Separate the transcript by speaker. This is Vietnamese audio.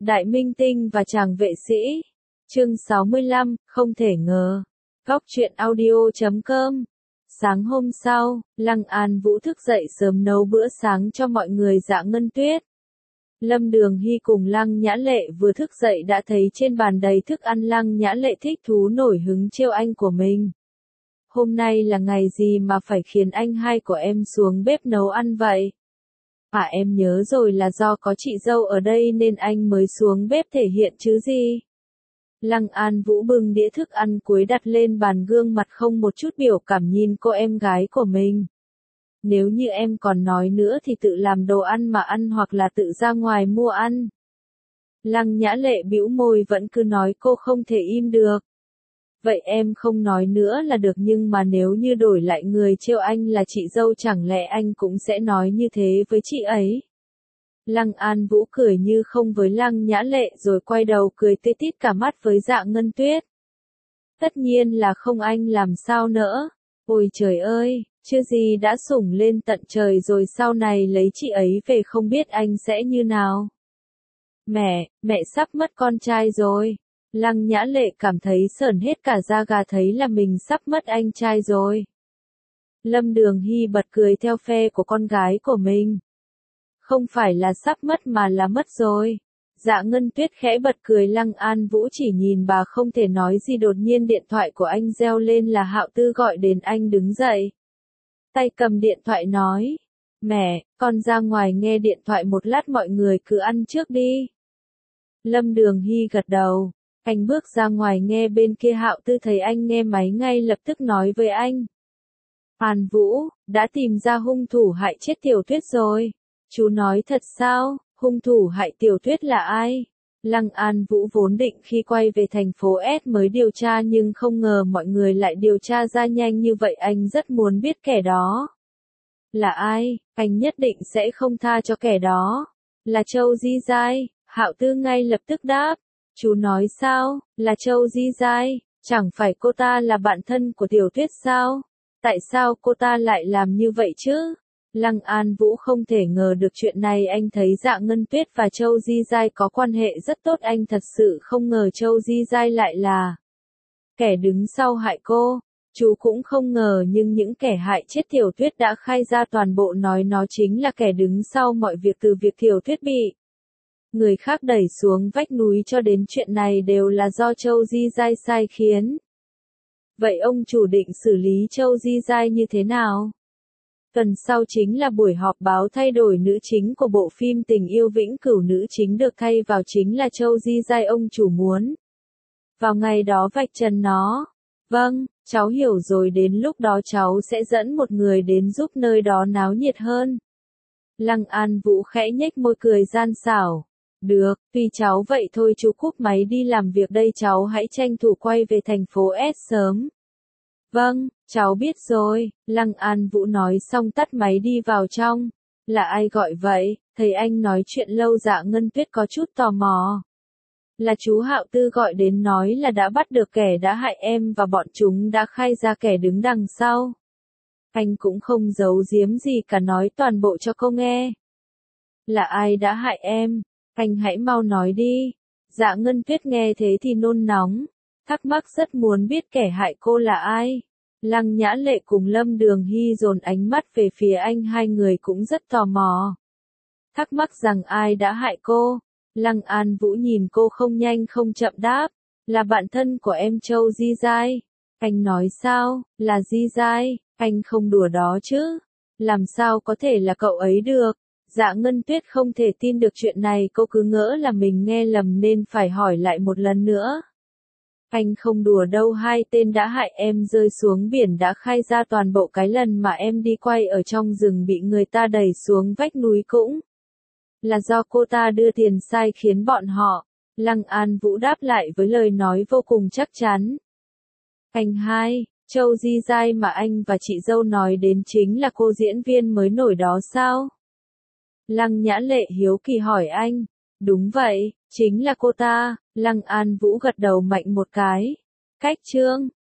Speaker 1: Đại minh tinh và chàng vệ sĩ. Chương 65, không thể ngờ. Góc truyện audio.com. Sáng hôm sau, Lăng An Vũ thức dậy sớm nấu bữa sáng cho mọi người. Dạ Ngân Tuyết, Lâm Đường Hy cùng Lăng Nhã Lệ vừa thức dậy đã thấy trên bàn đầy thức ăn. Lăng Nhã Lệ thích thú nổi hứng trêu anh của mình. Hôm nay là ngày gì mà phải khiến anh hai của em xuống bếp nấu ăn vậy? Em nhớ rồi, là do có chị dâu ở đây nên anh mới xuống bếp thể hiện chứ gì. Lăng An Vũ bưng đĩa thức ăn cuối đặt lên bàn, gương mặt không một chút biểu cảm nhìn cô em gái của mình. Nếu như em còn nói nữa thì tự làm đồ ăn mà ăn hoặc là tự ra ngoài mua ăn. Lăng Nhã Lệ bĩu môi vẫn cứ nói cô không thể im được. Vậy em không nói nữa là được, nhưng mà nếu như đổi lại người trêu anh là chị dâu chẳng lẽ anh cũng sẽ nói như thế với chị ấy? Lăng An Vũ cười như không với Lăng Nhã Lệ rồi quay đầu cười tê tít cả mắt với Dạ Ngân Tuyết. Tất nhiên là không, anh làm sao nỡ. Ôi trời ơi, chưa gì đã sủng lên tận trời rồi, sau này lấy chị ấy về không biết anh sẽ như nào. Mẹ sắp mất con trai rồi. Lăng Nhã Lệ cảm thấy sởn hết cả da gà, thấy là mình sắp mất anh trai rồi. Lâm Đường Hy bật cười theo phe của con gái của mình. Không phải là sắp mất mà là mất rồi. Dạ Ngân Tuyết khẽ bật cười. Lăng An Vũ chỉ nhìn bà không thể nói gì. Đột nhiên điện thoại của anh reo lên, là Hạo Tư gọi đến. Anh đứng dậy, tay cầm điện thoại nói: Mẹ, con ra ngoài nghe điện thoại một lát, mọi người cứ ăn trước đi. Lâm Đường Hy gật đầu. Anh bước ra ngoài, nghe bên kia Hạo Tư thấy anh nghe máy ngay lập tức nói với anh: An Vũ, đã tìm ra hung thủ hại chết Tiểu Tuyết rồi. Chú nói thật sao? Hung thủ hại Tiểu Tuyết là ai? Lăng An Vũ vốn định khi quay về thành phố S mới điều tra, nhưng không ngờ mọi người lại điều tra ra nhanh như vậy. Anh rất muốn biết kẻ đó là ai, anh nhất định sẽ không tha cho kẻ đó. Là Châu Di Giai. Hạo Tư ngay lập tức đáp. Chú nói sao? Là Châu Di Giai? Chẳng phải cô ta là bạn thân của Tiểu Tuyết sao? Tại sao cô ta lại làm như vậy chứ? Lăng An Vũ không thể ngờ được chuyện này. Anh thấy Dạ Ngân Tuyết và Châu Di Giai có quan hệ rất tốt. Anh thật sự không ngờ Châu Di Giai lại là kẻ đứng sau hại cô. Chú cũng không ngờ, nhưng những kẻ hại chết Tiểu Tuyết đã khai ra toàn bộ, nói nó chính là kẻ đứng sau mọi việc, từ việc Tiểu Tuyết bị người khác đẩy xuống vách núi cho đến chuyện này đều là do Châu Di Giai sai khiến. Vậy ông chủ định xử lý Châu Di Giai như thế nào? Tuần sau chính là buổi họp báo thay đổi nữ chính của bộ phim Tình Yêu Vĩnh Cửu. Nữ chính được thay vào chính là Châu Di Giai. Ông chủ muốn vào ngày đó vạch trần nó. Vâng, cháu hiểu rồi, đến lúc đó cháu sẽ dẫn một người đến giúp nơi đó náo nhiệt hơn. Lăng An Vũ khẽ nhếch môi cười gian xảo. Được, tùy cháu vậy thôi, chú cúp máy đi làm việc đây, cháu hãy tranh thủ quay về thành phố S sớm. Vâng, cháu biết rồi. Lăng An Vũ nói xong tắt máy đi vào trong. Là ai gọi vậy? Thấy anh nói chuyện lâu, Dạ Ngân Tuyết có chút tò mò. Là chú Hạo Tư gọi đến, nói là đã bắt được kẻ đã hại em và bọn chúng đã khai ra kẻ đứng đằng sau. Anh cũng không giấu giếm gì cả, nói toàn bộ cho cô nghe. Là ai đã hại em? Anh hãy mau nói đi. Dạ Ngân Tuyết nghe thế thì nôn nóng, thắc mắc rất muốn biết kẻ hại cô là ai. Lăng Nhã Lệ cùng Lâm Đường Hy dồn ánh mắt về phía anh, hai người cũng rất tò mò, thắc mắc rằng ai đã hại cô. Lăng An Vũ nhìn cô không nhanh không chậm đáp, là bạn thân của em Châu Di Giai. Anh nói sao, là Di Giai? Anh không đùa đó chứ? Làm sao có thể là cậu ấy được? Dạ Ngân Tuyết không thể tin được chuyện này, cô cứ ngỡ là mình nghe lầm nên phải hỏi lại một lần nữa. Anh không đùa đâu, hai tên đã hại em rơi xuống biển đã khai ra toàn bộ. Cái lần mà em đi quay ở trong rừng bị người ta đẩy xuống vách núi cũng là do cô ta đưa tiền sai khiến bọn họ. Lăng An Vũ đáp lại với lời nói vô cùng chắc chắn. Anh hai, Châu Di Giai mà anh và chị dâu nói đến chính là cô diễn viên mới nổi đó sao? Lăng Nhã Lệ hiếu kỳ hỏi anh. Đúng vậy, chính là cô ta. Lăng An Vũ gật đầu mạnh một cái. Cách trương,